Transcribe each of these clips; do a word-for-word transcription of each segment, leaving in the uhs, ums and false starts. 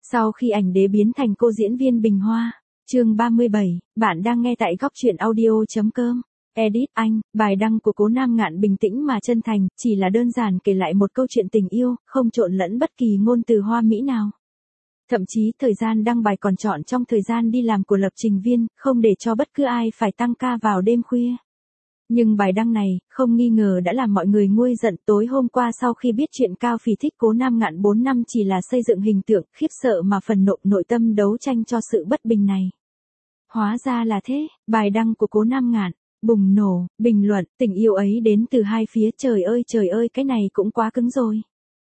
Sau khi ảnh đế biến thành cô diễn viên Bình Hoa. Chương ba mươi bảy, bạn đang nghe tại góc truyện audio.com. Edit anh, bài đăng của Cố Nam Ngạn bình tĩnh mà chân thành, chỉ là đơn giản kể lại một câu chuyện tình yêu, không trộn lẫn bất kỳ ngôn từ hoa mỹ nào. Thậm chí thời gian đăng bài còn chọn trong thời gian đi làm của lập trình viên, không để cho bất cứ ai phải tăng ca vào đêm khuya. Nhưng bài đăng này, không nghi ngờ đã làm mọi người nguôi giận. Tối hôm qua sau khi biết chuyện Cao Phỉ thích Cố Nam Ngạn bốn năm chỉ là xây dựng hình tượng, khiếp sợ mà phần nộ nội tâm đấu tranh cho sự bất bình này. Hóa ra là thế, bài đăng của Cố Nam Ngạn, bùng nổ, bình luận, tình yêu ấy đến từ hai phía, trời ơi trời ơi cái này cũng quá cứng rồi.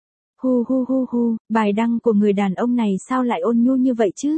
Hu hu hu hu, bài đăng của người đàn ông này sao lại ôn nhu như vậy chứ?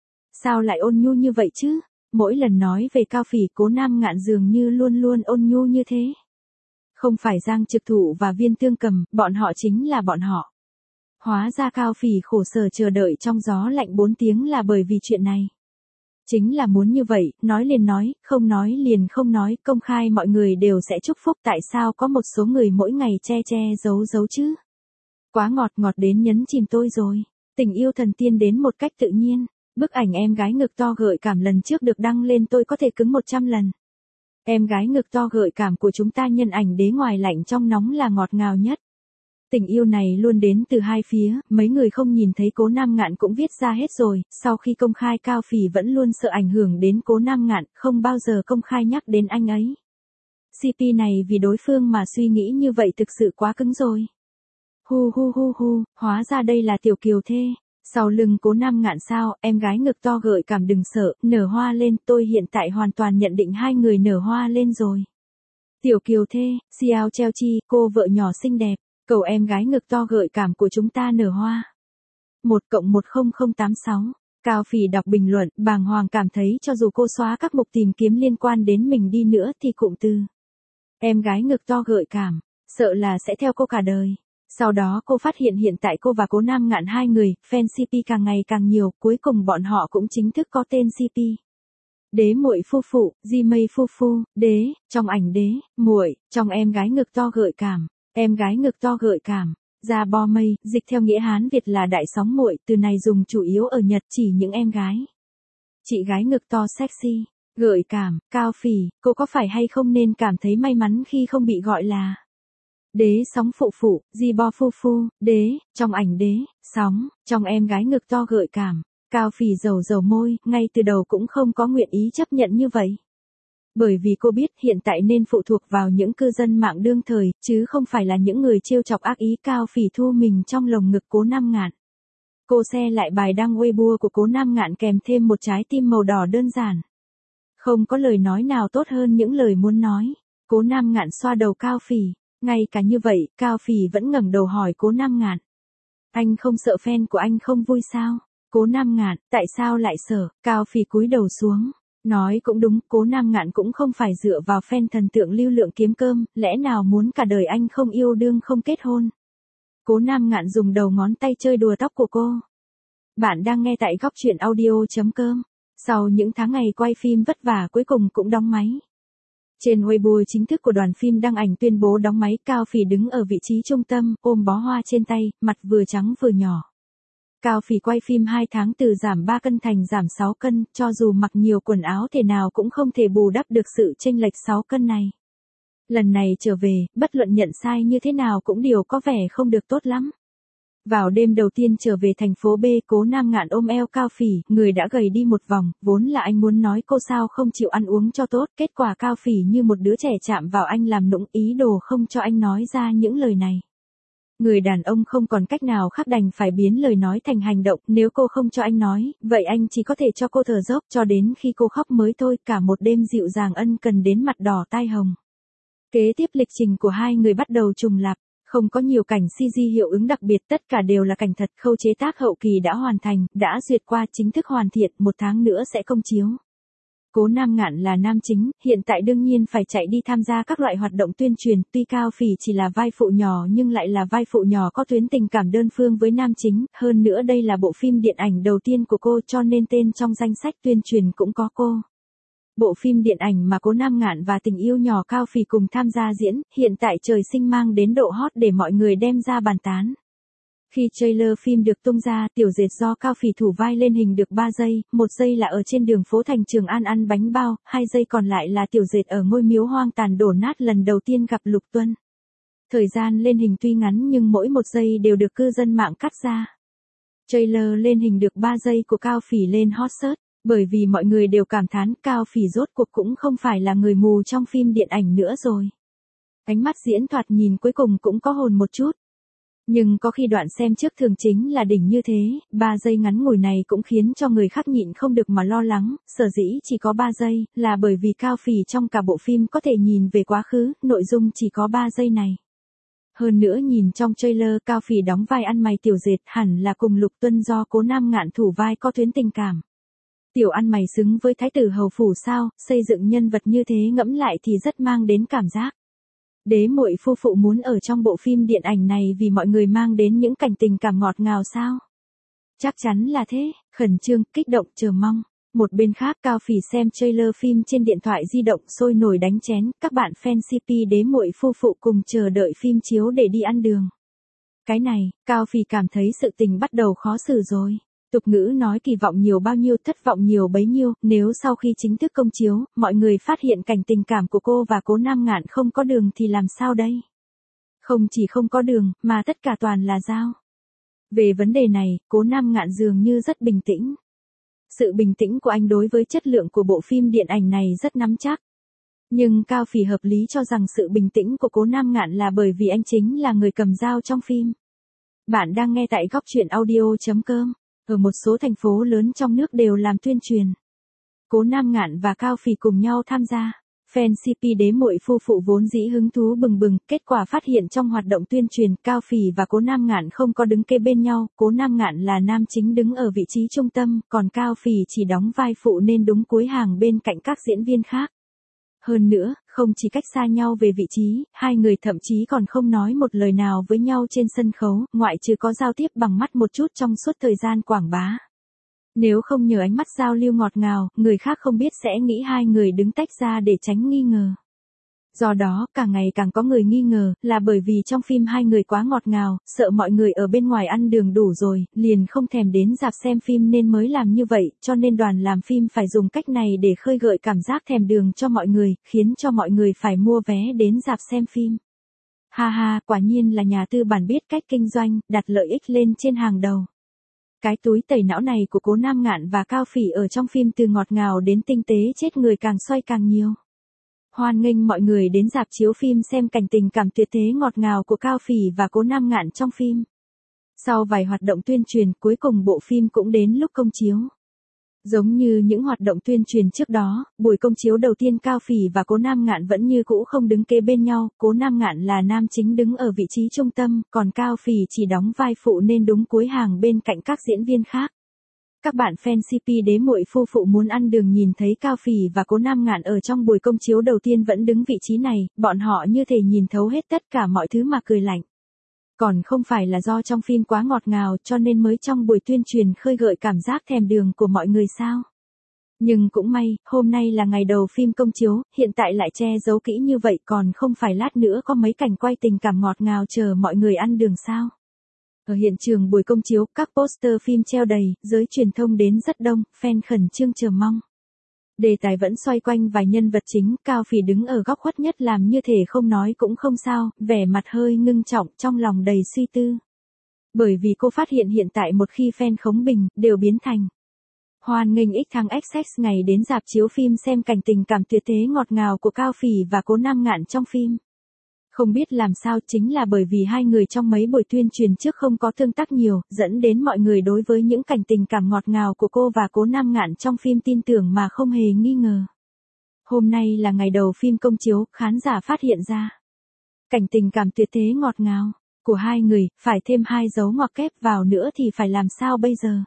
Sao lại ôn nhu như vậy chứ? Mỗi lần nói về Cao Phỉ, Cố Nam Ngạn dường như luôn luôn ôn nhu như thế. Không phải Giang Trực Thụ và Viên Tương Cầm, bọn họ chính là bọn họ. Hóa ra Cao Phỉ khổ sở chờ đợi trong gió lạnh bốn tiếng là bởi vì chuyện này. Chính là muốn như vậy, nói liền nói, không nói liền không nói, công khai mọi người đều sẽ chúc phúc, tại sao có một số người mỗi ngày che che giấu giấu chứ? Quá ngọt ngọt đến nhấn chìm tôi rồi. Tình yêu thần tiên đến một cách tự nhiên. Bức ảnh em gái ngực to gợi cảm lần trước được đăng lên tôi có thể cứng một trăm lần. Em gái ngực to gợi cảm của chúng ta nhân ảnh đế ngoài lạnh trong nóng là ngọt ngào nhất. Tình yêu này luôn đến từ hai phía, mấy người không nhìn thấy Cố Nam Ngạn cũng viết ra hết rồi, sau khi công khai Cao Phỉ vẫn luôn sợ ảnh hưởng đến Cố Nam Ngạn, không bao giờ công khai nhắc đến anh ấy. xê pê này vì đối phương mà suy nghĩ như vậy thực sự quá cứng rồi. Hu hu hu hu, hóa ra đây là Tiểu Kiều Thê. Sau lưng Cố Nam Ngạn sao, em gái ngực to gợi cảm đừng sợ, nở hoa lên, tôi hiện tại hoàn toàn nhận định hai người nở hoa lên rồi. Tiểu Kiều Thê, Xiao Treo Chi, cô vợ nhỏ xinh đẹp, cầu em gái ngực to gợi cảm của chúng ta nở hoa. một cộng một không không tám sáu, Cao Phỉ đọc bình luận, bàng hoàng cảm thấy cho dù cô xóa các mục tìm kiếm liên quan đến mình đi nữa thì cụm từ em gái ngực to gợi cảm, sợ là sẽ theo cô cả đời. Sau đó cô phát hiện hiện tại cô và Cố Nam Ngạn hai người, fan xê pê càng ngày càng nhiều, cuối cùng bọn họ cũng chính thức có tên xê pê. Đế muội phu phụ, di mây phu phu, đế, trong ảnh đế, muội, trong em gái ngực to gợi cảm, em gái ngực to gợi cảm, ra bo mây, dịch theo nghĩa Hán Việt là đại sóng muội, từ này dùng chủ yếu ở Nhật chỉ những em gái. Chị gái ngực to sexy, gợi cảm, Cao Phỉ, cô có phải hay không nên cảm thấy may mắn khi không bị gọi là đế sóng phụ phụ, di bo phu phu, đế, trong ảnh đế, sóng, trong em gái ngực to gợi cảm. Cao Phỉ dầu dầu môi, ngay từ đầu cũng không có nguyện ý chấp nhận như vậy. Bởi vì cô biết hiện tại nên phụ thuộc vào những cư dân mạng đương thời, chứ không phải là những người trêu chọc ác ý. Cao Phỉ thu mình trong lồng ngực Cố Nam Ngạn. Cô share lại bài đăng Weibo của Cố Nam Ngạn kèm thêm một trái tim màu đỏ đơn giản. Không có lời nói nào tốt hơn những lời muốn nói. Cố Nam Ngạn xoa đầu Cao Phỉ. Ngay cả như vậy, Cao Phỉ vẫn ngẩng đầu hỏi Cố Nam Ngạn. Anh không sợ fan của anh không vui sao? Cố Nam Ngạn, tại sao lại sợ? Cao Phỉ cúi đầu xuống. Nói cũng đúng, Cố Nam Ngạn cũng không phải dựa vào fan thần tượng lưu lượng kiếm cơm, lẽ nào muốn cả đời anh không yêu đương không kết hôn? Cố Nam Ngạn dùng đầu ngón tay chơi đùa tóc của cô. Bạn đang nghe tại góc truyện audio.com. Sau những tháng ngày quay phim vất vả cuối cùng cũng đóng máy. Trên Weibo chính thức của đoàn phim đăng ảnh tuyên bố đóng máy. Cao Phỉ đứng ở vị trí trung tâm, ôm bó hoa trên tay, mặt vừa trắng vừa nhỏ. Cao Phỉ quay phim hai tháng từ giảm ba cân thành giảm sáu cân, cho dù mặc nhiều quần áo thế nào cũng không thể bù đắp được sự chênh lệch sáu cân này. Lần này trở về, bất luận nhận sai như thế nào cũng đều có vẻ không được tốt lắm. Vào đêm đầu tiên trở về thành phố B, Cố Nam Ngạn ôm eo Cao Phỉ, người đã gầy đi một vòng, vốn là anh muốn nói cô sao không chịu ăn uống cho tốt, kết quả Cao Phỉ như một đứa trẻ chạm vào anh làm nũng, ý đồ không cho anh nói ra những lời này. Người đàn ông không còn cách nào khác đành phải biến lời nói thành hành động, nếu cô không cho anh nói, vậy anh chỉ có thể cho cô thở dốc cho đến khi cô khóc mới thôi, cả một đêm dịu dàng ân cần đến mặt đỏ tai hồng. Kế tiếp lịch trình của hai người bắt đầu trùng lặp, không có nhiều cảnh xê giê hiệu ứng đặc biệt, tất cả đều là cảnh thật, khâu chế tác hậu kỳ đã hoàn thành, đã duyệt qua chính thức hoàn thiện, một tháng nữa sẽ công chiếu. Cố Nam Ngạn là nam chính, hiện tại đương nhiên phải chạy đi tham gia các loại hoạt động tuyên truyền, tuy Cao Phỉ chỉ là vai phụ nhỏ nhưng lại là vai phụ nhỏ có tuyến tình cảm đơn phương với nam chính, hơn nữa đây là bộ phim điện ảnh đầu tiên của cô cho nên tên trong danh sách tuyên truyền cũng có cô. Bộ phim điện ảnh mà Cố Nam Ngạn và tình yêu nhỏ Cao Phỉ cùng tham gia diễn, hiện tại trời sinh mang đến độ hot để mọi người đem ra bàn tán. Khi trailer phim được tung ra, Tiểu Dệt do Cao Phỉ thủ vai lên hình được ba giây, một giây là ở trên đường phố thành Trường An ăn bánh bao, hai giây còn lại là Tiểu Dệt ở ngôi miếu hoang tàn đổ nát lần đầu tiên gặp Lục Tuân. Thời gian lên hình tuy ngắn nhưng mỗi một giây đều được cư dân mạng cắt ra. Trailer lên hình được ba giây của Cao Phỉ lên hot search, bởi vì mọi người đều cảm thán Cao Phỉ rốt cuộc cũng không phải là người mù trong phim điện ảnh nữa rồi. Ánh mắt diễn thoạt nhìn cuối cùng cũng có hồn một chút. Nhưng có khi đoạn xem trước thường chính là đỉnh như thế, ba giây ngắn ngủi này cũng khiến cho người khác nhịn không được mà lo lắng, sở dĩ chỉ có ba giây, là bởi vì Cao Phỉ trong cả bộ phim có thể nhìn về quá khứ, nội dung chỉ có ba giây này. Hơn nữa nhìn trong trailer Cao Phỉ đóng vai ăn mày Tiểu Dệt hẳn là cùng Lục Tuân do Cố Nam Ngạn thủ vai có tuyến tình cảm. Tiểu ăn mày xứng với thái tử hầu phủ sao, xây dựng nhân vật như thế ngẫm lại thì rất mang đến cảm giác. Đế muội phu phụ muốn ở trong bộ phim điện ảnh này vì mọi người mang đến những cảnh tình cảm ngọt ngào sao? Chắc chắn là thế, khẩn trương, kích động, chờ mong. Một bên khác Cao Phỉ xem trailer phim trên điện thoại di động sôi nổi đánh chén, các bạn fan xê pê đế muội phu phụ cùng chờ đợi phim chiếu để đi ăn đường. Cái này, Cao Phỉ cảm thấy sự tình bắt đầu khó xử rồi. Tục ngữ nói kỳ vọng nhiều bao nhiêu thất vọng nhiều bấy nhiêu, nếu sau khi chính thức công chiếu, mọi người phát hiện cảnh tình cảm của cô và Cố Nam Ngạn không có đường thì làm sao đây? Không chỉ không có đường, mà tất cả toàn là dao. Về vấn đề này, Cố Nam Ngạn dường như rất bình tĩnh. Sự bình tĩnh của anh đối với chất lượng của bộ phim điện ảnh này rất nắm chắc. Nhưng Cao Phỉ hợp lý cho rằng sự bình tĩnh của Cố Nam Ngạn là bởi vì anh chính là người cầm dao trong phim. Bạn đang nghe tại góc truyện audio chấm com. Ở một số thành phố lớn trong nước đều làm tuyên truyền. Cố Nam Ngạn và Cao Phỉ cùng nhau tham gia. Fan xê pê đế muội phu phụ vốn dĩ hứng thú bừng bừng, kết quả phát hiện trong hoạt động tuyên truyền Cao Phỉ và Cố Nam Ngạn không có đứng kề bên nhau, Cố Nam Ngạn là nam chính đứng ở vị trí trung tâm, còn Cao Phỉ chỉ đóng vai phụ nên đúng cuối hàng bên cạnh các diễn viên khác. Hơn nữa, không chỉ cách xa nhau về vị trí, hai người thậm chí còn không nói một lời nào với nhau trên sân khấu, ngoại trừ có giao tiếp bằng mắt một chút trong suốt thời gian quảng bá. Nếu không nhờ ánh mắt giao lưu ngọt ngào, người khác không biết sẽ nghĩ hai người đứng tách ra để tránh nghi ngờ. Do đó, càng ngày càng có người nghi ngờ, là bởi vì trong phim hai người quá ngọt ngào, sợ mọi người ở bên ngoài ăn đường đủ rồi, liền không thèm đến rạp xem phim nên mới làm như vậy, cho nên đoàn làm phim phải dùng cách này để khơi gợi cảm giác thèm đường cho mọi người, khiến cho mọi người phải mua vé đến rạp xem phim. Ha ha, quả nhiên là nhà tư bản biết cách kinh doanh, đặt lợi ích lên trên hàng đầu. Cái túi tẩy não này của Cố Nam Ngạn và Cao Phỉ ở trong phim từ ngọt ngào đến tinh tế chết người càng xoay càng nhiều. Hoan nghênh mọi người đến rạp chiếu phim xem cảnh tình cảm tuyệt thế ngọt ngào của Cao Phỉ và Cố Nam Ngạn trong phim. Sau vài hoạt động tuyên truyền, cuối cùng bộ phim cũng đến lúc công chiếu. Giống như những hoạt động tuyên truyền trước đó, buổi công chiếu đầu tiên Cao Phỉ và Cố Nam Ngạn vẫn như cũ không đứng kề bên nhau, Cố Nam Ngạn là nam chính đứng ở vị trí trung tâm, còn Cao Phỉ chỉ đóng vai phụ nên đúng cuối hàng bên cạnh các diễn viên khác. Các bạn fan xê pê đế muội phu phụ muốn ăn đường nhìn thấy Cao Phỉ và Cố Nam Ngạn ở trong buổi công chiếu đầu tiên vẫn đứng vị trí này, bọn họ như thể nhìn thấu hết tất cả mọi thứ mà cười lạnh. Còn không phải là do trong phim quá ngọt ngào cho nên mới trong buổi tuyên truyền khơi gợi cảm giác thèm đường của mọi người sao? Nhưng cũng may, hôm nay là ngày đầu phim công chiếu, hiện tại lại che giấu kỹ như vậy còn không phải lát nữa có mấy cảnh quay tình cảm ngọt ngào chờ mọi người ăn đường sao? Ở hiện trường buổi công chiếu, các poster phim treo đầy, giới truyền thông đến rất đông, fan khẩn trương chờ mong. Đề tài vẫn xoay quanh vài nhân vật chính, Cao Phỉ đứng ở góc khuất nhất làm như thể không nói cũng không sao, vẻ mặt hơi ngưng trọng, trong lòng đầy suy tư. Bởi vì cô phát hiện hiện tại một khi fan khống bình, đều biến thành hoan nghênh X thăng ích ích ngày đến rạp chiếu phim xem cảnh tình cảm tuyệt thế ngọt ngào của Cao Phỉ và Cố Nam Ngạn trong phim. Không biết làm sao chính là bởi vì hai người trong mấy buổi tuyên truyền trước không có tương tác nhiều, dẫn đến mọi người đối với những cảnh tình cảm ngọt ngào của cô và Cố Nam Ngạn trong phim tin tưởng mà không hề nghi ngờ. Hôm nay là ngày đầu phim công chiếu, khán giả phát hiện ra cảnh tình cảm tuyệt thế ngọt ngào của hai người, phải thêm hai dấu ngoặc kép vào nữa thì phải làm sao bây giờ?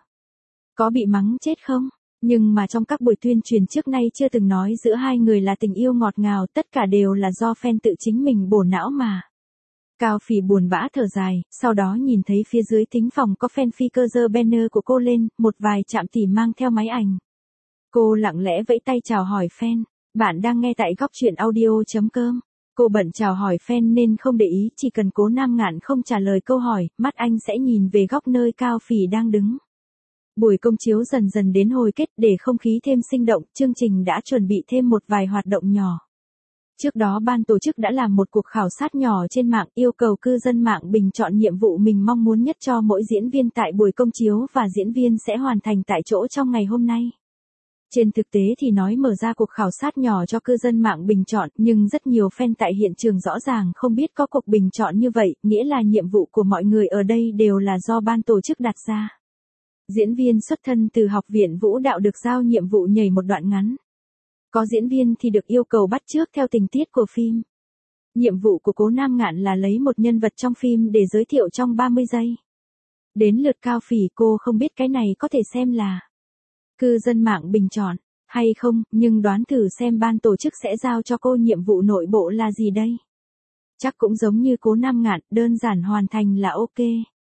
Có bị mắng chết không? Nhưng mà trong các buổi tuyên truyền trước nay chưa từng nói giữa hai người là tình yêu ngọt ngào, tất cả đều là do fan tự chính mình bổ não mà. Cao Phỉ buồn bã thở dài, sau đó nhìn thấy phía dưới thính phòng có fan phi cơ giơ banner của cô lên, một vài trạm tỉ mang theo máy ảnh. Cô lặng lẽ vẫy tay chào hỏi fan, bạn đang nghe tại góc truyện audio chấm com. Cô bận chào hỏi fan nên không để ý, chỉ cần Cố Nam Ngạn không trả lời câu hỏi, mắt anh sẽ nhìn về góc nơi Cao Phỉ đang đứng. Buổi công chiếu dần dần đến hồi kết, để không khí thêm sinh động, chương trình đã chuẩn bị thêm một vài hoạt động nhỏ. Trước đó ban tổ chức đã làm một cuộc khảo sát nhỏ trên mạng, yêu cầu cư dân mạng bình chọn nhiệm vụ mình mong muốn nhất cho mỗi diễn viên tại buổi công chiếu và diễn viên sẽ hoàn thành tại chỗ trong ngày hôm nay. Trên thực tế thì nói mở ra cuộc khảo sát nhỏ cho cư dân mạng bình chọn, nhưng rất nhiều fan tại hiện trường rõ ràng không biết có cuộc bình chọn như vậy, nghĩa là nhiệm vụ của mọi người ở đây đều là do ban tổ chức đặt ra. Diễn viên xuất thân từ Học viện Vũ đạo được giao nhiệm vụ nhảy một đoạn ngắn. Có diễn viên thì được yêu cầu bắt chước theo tình tiết của phim. Nhiệm vụ của Cố Nam Ngạn là lấy một nhân vật trong phim để giới thiệu trong ba mươi giây. Đến lượt Cao Phỉ, cô không biết cái này có thể xem là cư dân mạng bình chọn hay không, nhưng đoán thử xem ban tổ chức sẽ giao cho cô nhiệm vụ nội bộ là gì đây. Chắc cũng giống như Cố Nam Ngạn, đơn giản hoàn thành là ok.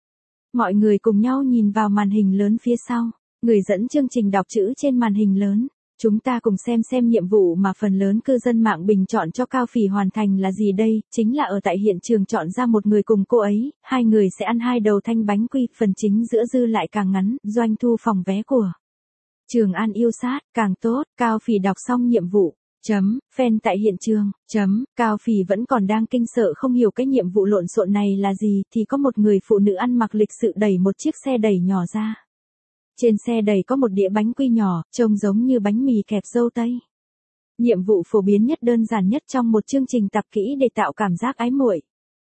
Mọi người cùng nhau nhìn vào màn hình lớn phía sau, người dẫn chương trình đọc chữ trên màn hình lớn. Chúng ta cùng xem xem nhiệm vụ mà phần lớn cư dân mạng bình chọn cho Cao Phỉ hoàn thành là gì đây, chính là ở tại hiện trường chọn ra một người cùng cô ấy, hai người sẽ ăn hai đầu thanh bánh quy, phần chính giữa dư lại càng ngắn, doanh thu phòng vé của Trường An yêu sát, càng tốt. Cao Phỉ đọc xong nhiệm vụ. Chấm, fan tại hiện trường. Chấm, Cao Phỉ vẫn còn đang kinh sợ không hiểu cái nhiệm vụ lộn xộn này là gì, thì có một người phụ nữ ăn mặc lịch sự đẩy một chiếc xe đẩy nhỏ ra. Trên xe đẩy có một đĩa bánh quy nhỏ, trông giống như bánh mì kẹp dâu tây. Nhiệm vụ phổ biến nhất, đơn giản nhất trong một chương trình tập kỹ để tạo cảm giác ái muội.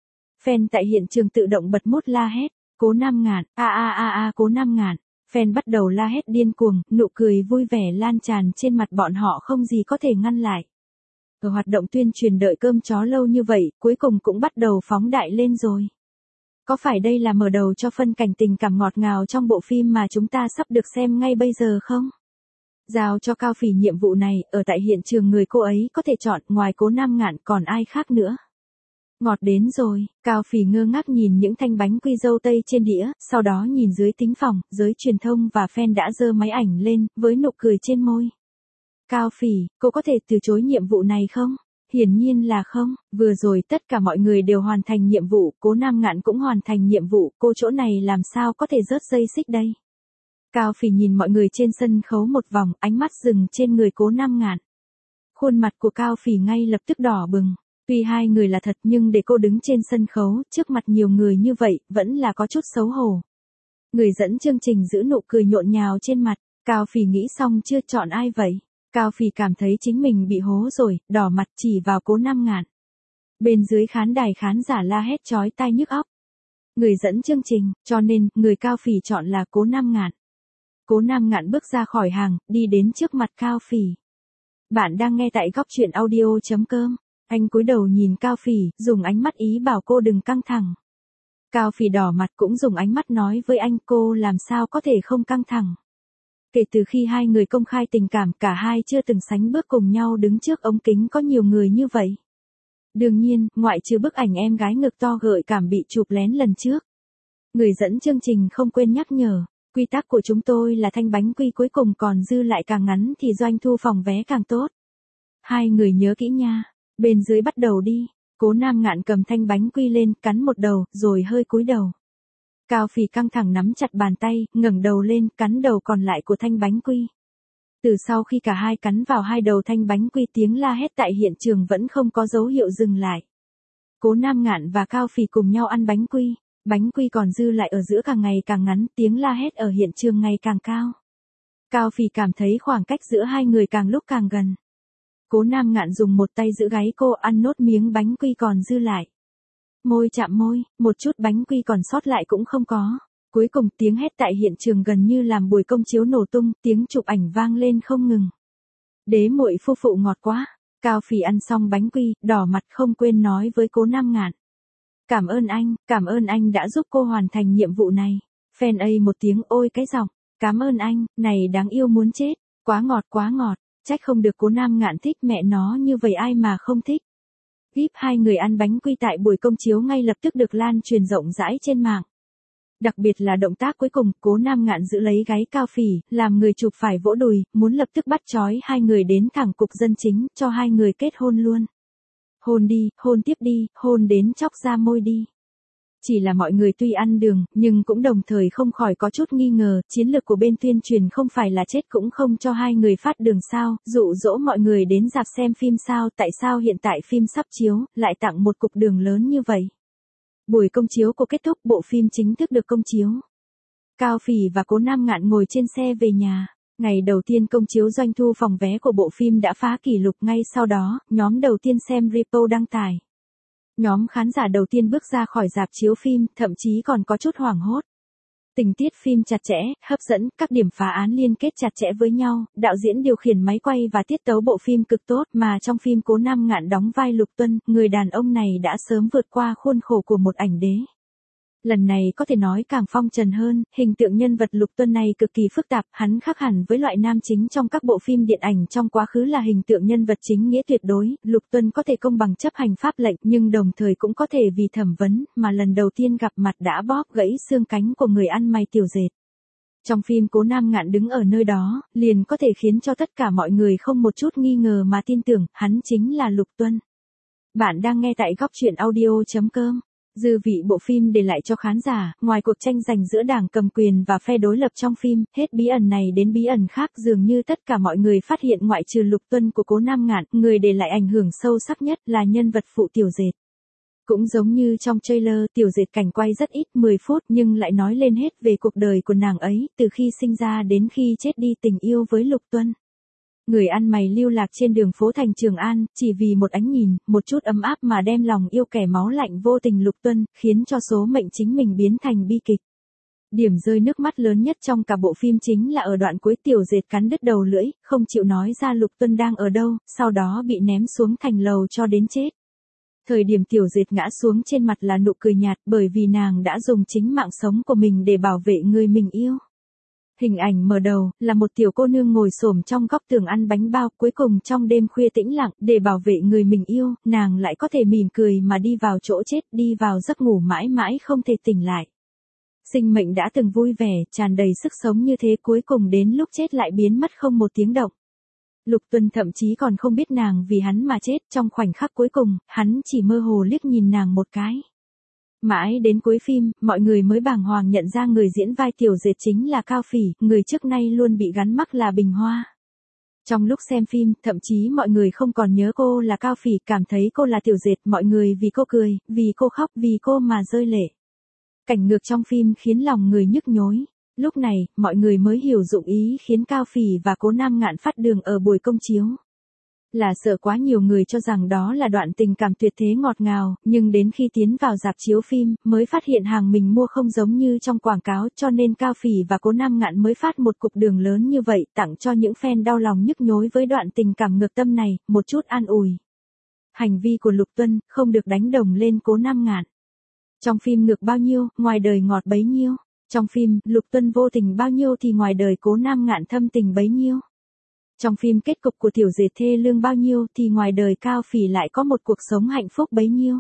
Fan tại hiện trường tự động bật mút la hét, Cố Nam Ngạn, a a a a Cố Nam Ngạn. Fan bắt đầu la hét điên cuồng, nụ cười vui vẻ lan tràn trên mặt bọn họ không gì có thể ngăn lại. Ở hoạt động tuyên truyền đợi cơm chó lâu như vậy, cuối cùng cũng bắt đầu phóng đại lên rồi. Có phải đây là mở đầu cho phân cảnh tình cảm ngọt ngào trong bộ phim mà chúng ta sắp được xem ngay bây giờ không? Giao cho Cao Phỉ nhiệm vụ này, ở tại hiện trường người cô ấy có thể chọn, ngoài Cố Nam Ngạn còn ai khác nữa. Ngọt đến rồi, Cao Phỉ ngơ ngác nhìn những thanh bánh quy dâu tây trên đĩa, sau đó nhìn dưới thính phòng, giới truyền thông và fan đã giơ máy ảnh lên, với nụ cười trên môi. Cao Phỉ, cô có thể từ chối nhiệm vụ này không? Hiển nhiên là không, vừa rồi tất cả mọi người đều hoàn thành nhiệm vụ, Cố Nam Ngạn cũng hoàn thành nhiệm vụ, cô chỗ này làm sao có thể rớt dây xích đây? Cao Phỉ nhìn mọi người trên sân khấu một vòng, ánh mắt dừng trên người Cố Nam Ngạn. Khuôn mặt của Cao Phỉ ngay lập tức đỏ bừng. Tuy hai người là thật nhưng để cô đứng trên sân khấu, trước mặt nhiều người như vậy, vẫn là có chút xấu hổ. Người dẫn chương trình giữ nụ cười nhộn nhào trên mặt, Cao Phỉ nghĩ xong chưa, chọn ai vậy? Cao Phỉ cảm thấy chính mình bị hố rồi, đỏ mặt chỉ vào Cố Nam Ngạn. Bên dưới khán đài khán giả la hét chói tai nhức óc. Người dẫn chương trình, cho nên, người Cao Phỉ chọn là Cố Nam Ngạn. Cố Nam Ngạn bước ra khỏi hàng, đi đến trước mặt Cao Phỉ. Bạn đang nghe tại góc truyện audio chấm com. Anh cúi đầu nhìn Cao Phỉ, dùng ánh mắt ý bảo cô đừng căng thẳng. Cao Phỉ đỏ mặt cũng dùng ánh mắt nói với anh, cô làm sao có thể không căng thẳng. Kể từ khi hai người công khai tình cảm, cả hai chưa từng sánh bước cùng nhau đứng trước ống kính có nhiều người như vậy. Đương nhiên, ngoại trừ bức ảnh em gái ngực to gợi cảm bị chụp lén lần trước. Người dẫn chương trình không quên nhắc nhở, quy tắc của chúng tôi là thanh bánh quy cuối cùng còn dư lại càng ngắn thì doanh thu phòng vé càng tốt. Hai người nhớ kỹ nha. Bên dưới bắt đầu đi. Cố Nam Ngạn cầm thanh bánh quy lên, cắn một đầu, rồi hơi cúi đầu. Cao Phỉ căng thẳng nắm chặt bàn tay, ngẩng đầu lên, cắn đầu còn lại của thanh bánh quy. Từ sau khi cả hai cắn vào hai đầu thanh bánh quy, tiếng la hét tại hiện trường vẫn không có dấu hiệu dừng lại. Cố Nam Ngạn và Cao Phỉ cùng nhau ăn bánh quy, bánh quy còn dư lại ở giữa càng ngày càng ngắn, tiếng la hét ở hiện trường ngày càng cao. Cao Phỉ cảm thấy khoảng cách giữa hai người càng lúc càng gần. Cố Nam Ngạn dùng một tay giữ gáy cô, ăn nốt miếng bánh quy còn dư lại. Môi chạm môi, một chút bánh quy còn sót lại cũng không có. Cuối cùng tiếng hét tại hiện trường gần như làm buổi công chiếu nổ tung, tiếng chụp ảnh vang lên không ngừng. Đế muội phu phụ ngọt quá. Cao Phỉ ăn xong bánh quy, đỏ mặt không quên nói với Cố Nam Ngạn. Cảm ơn anh, cảm ơn anh đã giúp cô hoàn thành nhiệm vụ này. Fan A một tiếng ôi cái giọng, cảm ơn anh, này đáng yêu muốn chết, quá ngọt quá ngọt. Trách không được Cố Nam Ngạn thích, mẹ nó như vậy ai mà không thích. Clip hai người ăn bánh quy tại buổi công chiếu ngay lập tức được lan truyền rộng rãi trên mạng. Đặc biệt là động tác cuối cùng, Cố Nam Ngạn giữ lấy gáy Cao Phỉ, làm người chụp phải vỗ đùi, muốn lập tức bắt trói hai người đến thẳng cục dân chính, cho hai người kết hôn luôn. Hôn đi, hôn tiếp đi, hôn đến chóc ra môi đi. Chỉ là mọi người tuy ăn đường, nhưng cũng đồng thời không khỏi có chút nghi ngờ, chiến lược của bên tuyên truyền không phải là chết cũng không cho hai người phát đường sao, dụ dỗ mọi người đến rạp xem phim sao, tại sao hiện tại phim sắp chiếu, lại tặng một cục đường lớn như vậy. Buổi công chiếu của kết thúc, bộ phim chính thức được công chiếu. Cao Phỉ và Cố Nam Ngạn ngồi trên xe về nhà. Ngày đầu tiên công chiếu doanh thu phòng vé của bộ phim đã phá kỷ lục, ngay sau đó, nhóm đầu tiên xem report đăng tải. Nhóm khán giả đầu tiên bước ra khỏi rạp chiếu phim, thậm chí còn có chút hoảng hốt. Tình tiết phim chặt chẽ, hấp dẫn, các điểm phá án liên kết chặt chẽ với nhau, đạo diễn điều khiển máy quay và tiết tấu bộ phim cực tốt, mà trong phim Cố Nam Ngạn đóng vai Lục Tuân, người đàn ông này đã sớm vượt qua khuôn khổ của một ảnh đế. Lần này có thể nói càng phong trần hơn, hình tượng nhân vật Lục Tuân này cực kỳ phức tạp, hắn khác hẳn với loại nam chính trong các bộ phim điện ảnh trong quá khứ là hình tượng nhân vật chính nghĩa tuyệt đối, Lục Tuân có thể công bằng chấp hành pháp lệnh nhưng đồng thời cũng có thể vì thẩm vấn mà lần đầu tiên gặp mặt đã bóp gãy xương cánh của người ăn mày tiểu dệt. Trong phim Cố Nam Ngạn đứng ở nơi đó, liền có thể khiến cho tất cả mọi người không một chút nghi ngờ mà tin tưởng, hắn chính là Lục Tuân. Bạn đang nghe tại góc truyện audio chấm com. Dư vị bộ phim để lại cho khán giả, ngoài cuộc tranh giành giữa đảng cầm quyền và phe đối lập trong phim, hết bí ẩn này đến bí ẩn khác, dường như tất cả mọi người phát hiện ngoại trừ Lục Tuân của Cố Nam Ngạn, người để lại ảnh hưởng sâu sắc nhất là nhân vật phụ Tiểu Dệt. Cũng giống như trong trailer, Tiểu Dệt cảnh quay rất ít, mười phút, nhưng lại nói lên hết về cuộc đời của nàng ấy, từ khi sinh ra đến khi chết đi tình yêu với Lục Tuân. Người ăn mày lưu lạc trên đường phố thành Trường An, chỉ vì một ánh nhìn, một chút ấm áp mà đem lòng yêu kẻ máu lạnh vô tình Lục Tuân, khiến cho số mệnh chính mình biến thành bi kịch. Điểm rơi nước mắt lớn nhất trong cả bộ phim chính là ở đoạn cuối Tiểu Dệt cắn đứt đầu lưỡi, không chịu nói ra Lục Tuân đang ở đâu, sau đó bị ném xuống thành lầu cho đến chết. Thời điểm Tiểu Dệt ngã xuống trên mặt là nụ cười nhạt, bởi vì nàng đã dùng chính mạng sống của mình để bảo vệ người mình yêu. Hình ảnh mở đầu, là một tiểu cô nương ngồi xổm trong góc tường ăn bánh bao, cuối cùng trong đêm khuya tĩnh lặng, để bảo vệ người mình yêu, nàng lại có thể mỉm cười mà đi vào chỗ chết, đi vào giấc ngủ mãi mãi không thể tỉnh lại. Sinh mệnh đã từng vui vẻ, tràn đầy sức sống như thế, cuối cùng đến lúc chết lại biến mất không một tiếng động. Lục Tuân thậm chí còn không biết nàng vì hắn mà chết, trong khoảnh khắc cuối cùng, hắn chỉ mơ hồ liếc nhìn nàng một cái. Mãi đến cuối phim, mọi người mới bàng hoàng nhận ra người diễn vai Tiểu Dệt chính là Cao Phỉ, người trước nay luôn bị gắn mắc là Bình Hoa. Trong lúc xem phim, thậm chí mọi người không còn nhớ cô là Cao Phỉ, cảm thấy cô là Tiểu Dệt, mọi người vì cô cười, vì cô khóc, vì cô mà rơi lệ. Cảnh ngược trong phim khiến lòng người nhức nhối. Lúc này, mọi người mới hiểu dụng ý khiến Cao Phỉ và Cố Nam Ngạn phát đường ở buổi công chiếu. Là sợ quá nhiều người cho rằng đó là đoạn tình cảm tuyệt thế ngọt ngào, nhưng đến khi tiến vào rạp chiếu phim, mới phát hiện hàng mình mua không giống như trong quảng cáo, cho nên Cao Phỉ và Cố Nam Ngạn mới phát một cục đường lớn như vậy, tặng cho những fan đau lòng nhức nhối với đoạn tình cảm ngược tâm này, một chút an ủi. Hành vi của Lục Tuân, không được đánh đồng lên Cố Nam Ngạn. Trong phim ngược bao nhiêu, ngoài đời ngọt bấy nhiêu. Trong phim, Lục Tuân vô tình bao nhiêu thì ngoài đời Cố Nam Ngạn thâm tình bấy nhiêu. Trong phim kết cục của Tiểu Dệt thê lương bao nhiêu thì ngoài đời Cao Phỉ lại có một cuộc sống hạnh phúc bấy nhiêu.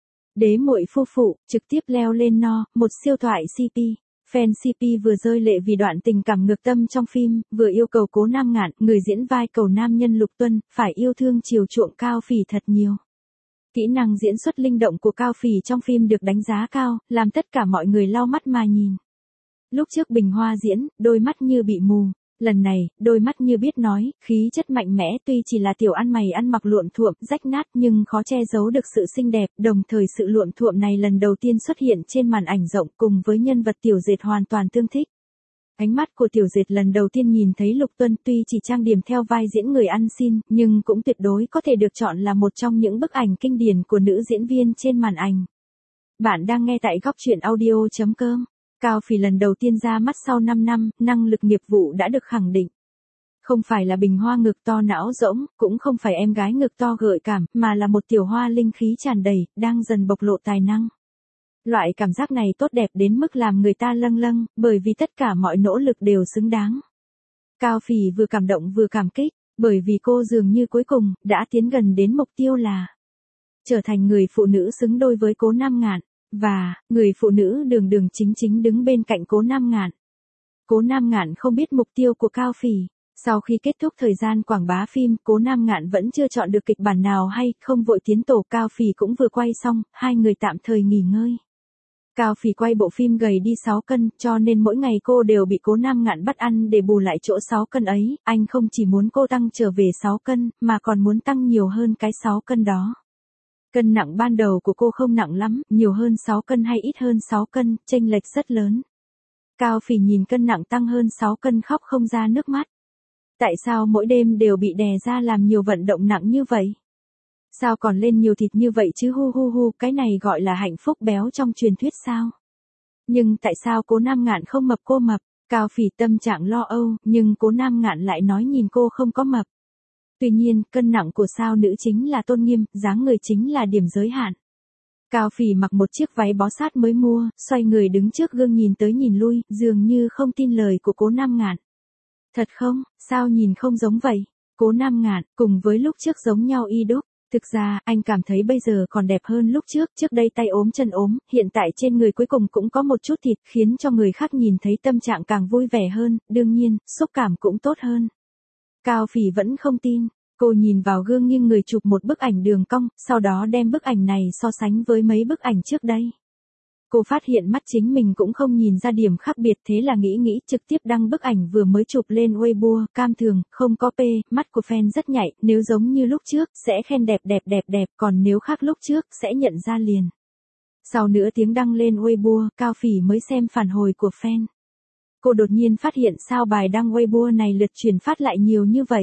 Đế muội phu phụ, trực tiếp leo lên no, một siêu thoại xê pê. Fan xê pê vừa rơi lệ vì đoạn tình cảm ngược tâm trong phim, vừa yêu cầu Cố Nam Ngạn, người diễn vai cầu nam nhân Lục Tuân, phải yêu thương chiều chuộng Cao Phỉ thật nhiều. Kỹ năng diễn xuất linh động của Cao Phỉ trong phim được đánh giá cao, làm tất cả mọi người lau mắt mà nhìn. Lúc trước Bình Hoa diễn, đôi mắt như bị mù. Lần này, đôi mắt như biết nói, khí chất mạnh mẽ, tuy chỉ là tiểu ăn mày ăn mặc luộm thuộm, rách nát nhưng khó che giấu được sự xinh đẹp, đồng thời sự luộm thuộm này lần đầu tiên xuất hiện trên màn ảnh rộng cùng với nhân vật Tiểu Dệt hoàn toàn tương thích. Ánh mắt của Tiểu Dệt lần đầu tiên nhìn thấy Lục Tuân tuy chỉ trang điểm theo vai diễn người ăn xin, nhưng cũng tuyệt đối có thể được chọn là một trong những bức ảnh kinh điển của nữ diễn viên trên màn ảnh. Bạn đang nghe tại góc truyện audio chấm com. Cao Phỉ lần đầu tiên ra mắt sau năm năm, năng lực nghiệp vụ đã được khẳng định. Không phải là Bình Hoa ngực to não rỗng, cũng không phải em gái ngực to gợi cảm, mà là một tiểu hoa linh khí tràn đầy, đang dần bộc lộ tài năng. Loại cảm giác này tốt đẹp đến mức làm người ta lâng lâng, bởi vì tất cả mọi nỗ lực đều xứng đáng. Cao Phỉ vừa cảm động vừa cảm kích, bởi vì cô dường như cuối cùng, đã tiến gần đến mục tiêu là trở thành người phụ nữ xứng đôi với Cố Nam Ngạn. Và, người phụ nữ đường đường chính chính đứng bên cạnh Cố Nam Ngạn. Cố Nam Ngạn không biết mục tiêu của Cao Phỉ. Sau khi kết thúc thời gian quảng bá phim, Cố Nam Ngạn vẫn chưa chọn được kịch bản nào hay, không vội tiến tổ. Cao Phỉ cũng vừa quay xong, hai người tạm thời nghỉ ngơi. Cao Phỉ quay bộ phim gầy đi sáu cân, cho nên mỗi ngày cô đều bị Cố Nam Ngạn bắt ăn để bù lại chỗ sáu cân ấy. Anh không chỉ muốn cô tăng trở về sáu cân, mà còn muốn tăng nhiều hơn cái sáu cân đó. Cân nặng ban đầu của cô không nặng lắm, nhiều hơn sáu cân hay ít hơn sáu cân, chênh lệch rất lớn. Cao Phỉ nhìn cân nặng tăng hơn sáu cân khóc không ra nước mắt. Tại sao mỗi đêm đều bị đè ra làm nhiều vận động nặng như vậy? Sao còn lên nhiều thịt như vậy chứ, hu hu hu, cái này gọi là hạnh phúc béo trong truyền thuyết sao? Nhưng tại sao Cố Nam Ngạn không mập, cô mập? Cao Phỉ tâm trạng lo âu, nhưng Cố Nam Ngạn lại nói nhìn cô không có mập. Tuy nhiên, cân nặng của sao nữ chính là tôn nghiêm, dáng người chính là điểm giới hạn. Cao Phỉ mặc một chiếc váy bó sát mới mua, xoay người đứng trước gương nhìn tới nhìn lui, dường như không tin lời của Cố Nam Ngạn. Thật không, sao nhìn không giống vậy? Cố Nam Ngạn, cùng với lúc trước giống nhau y đúc. Thực ra, anh cảm thấy bây giờ còn đẹp hơn lúc trước, trước đây tay ốm chân ốm, hiện tại trên người cuối cùng cũng có một chút thịt, khiến cho người khác nhìn thấy tâm trạng càng vui vẻ hơn, đương nhiên, xúc cảm cũng tốt hơn. Cao Phỉ vẫn không tin, cô nhìn vào gương nghiêng người chụp một bức ảnh đường cong, sau đó đem bức ảnh này so sánh với mấy bức ảnh trước đây. Cô phát hiện mắt chính mình cũng không nhìn ra điểm khác biệt, thế là nghĩ nghĩ trực tiếp đăng bức ảnh vừa mới chụp lên Weibo. Cam thường, không có p, mắt của fan rất nhạy, nếu giống như lúc trước, sẽ khen đẹp đẹp đẹp đẹp, còn nếu khác lúc trước, sẽ nhận ra liền. Sau nửa tiếng đăng lên Weibo, Cao Phỉ mới xem phản hồi của fan. Cô đột nhiên phát hiện sao bài đăng Weibo này lượt truyền phát lại nhiều như vậy.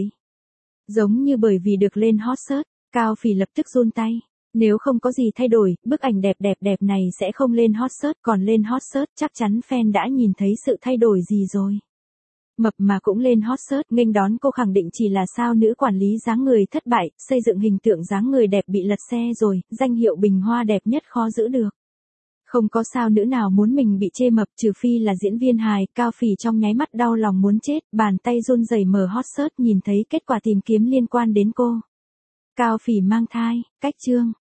Giống như bởi vì được lên hot search, Cao Phỉ lập tức run tay. Nếu không có gì thay đổi, bức ảnh đẹp đẹp đẹp này sẽ không lên hot search, còn lên hot search chắc chắn fan đã nhìn thấy sự thay đổi gì rồi. Mập mà cũng lên hot search, nghênh đón cô khẳng định chỉ là sao nữ quản lý dáng người thất bại, xây dựng hình tượng dáng người đẹp bị lật xe rồi, danh hiệu bình hoa đẹp nhất khó giữ được. Không có sao nữ nào muốn mình bị chê mập, trừ phi là diễn viên hài. Cao Phỉ trong nháy mắt đau lòng muốn chết, bàn tay run rẩy mở hot search nhìn thấy kết quả tìm kiếm liên quan đến cô. Cao Phỉ mang thai, cách chương.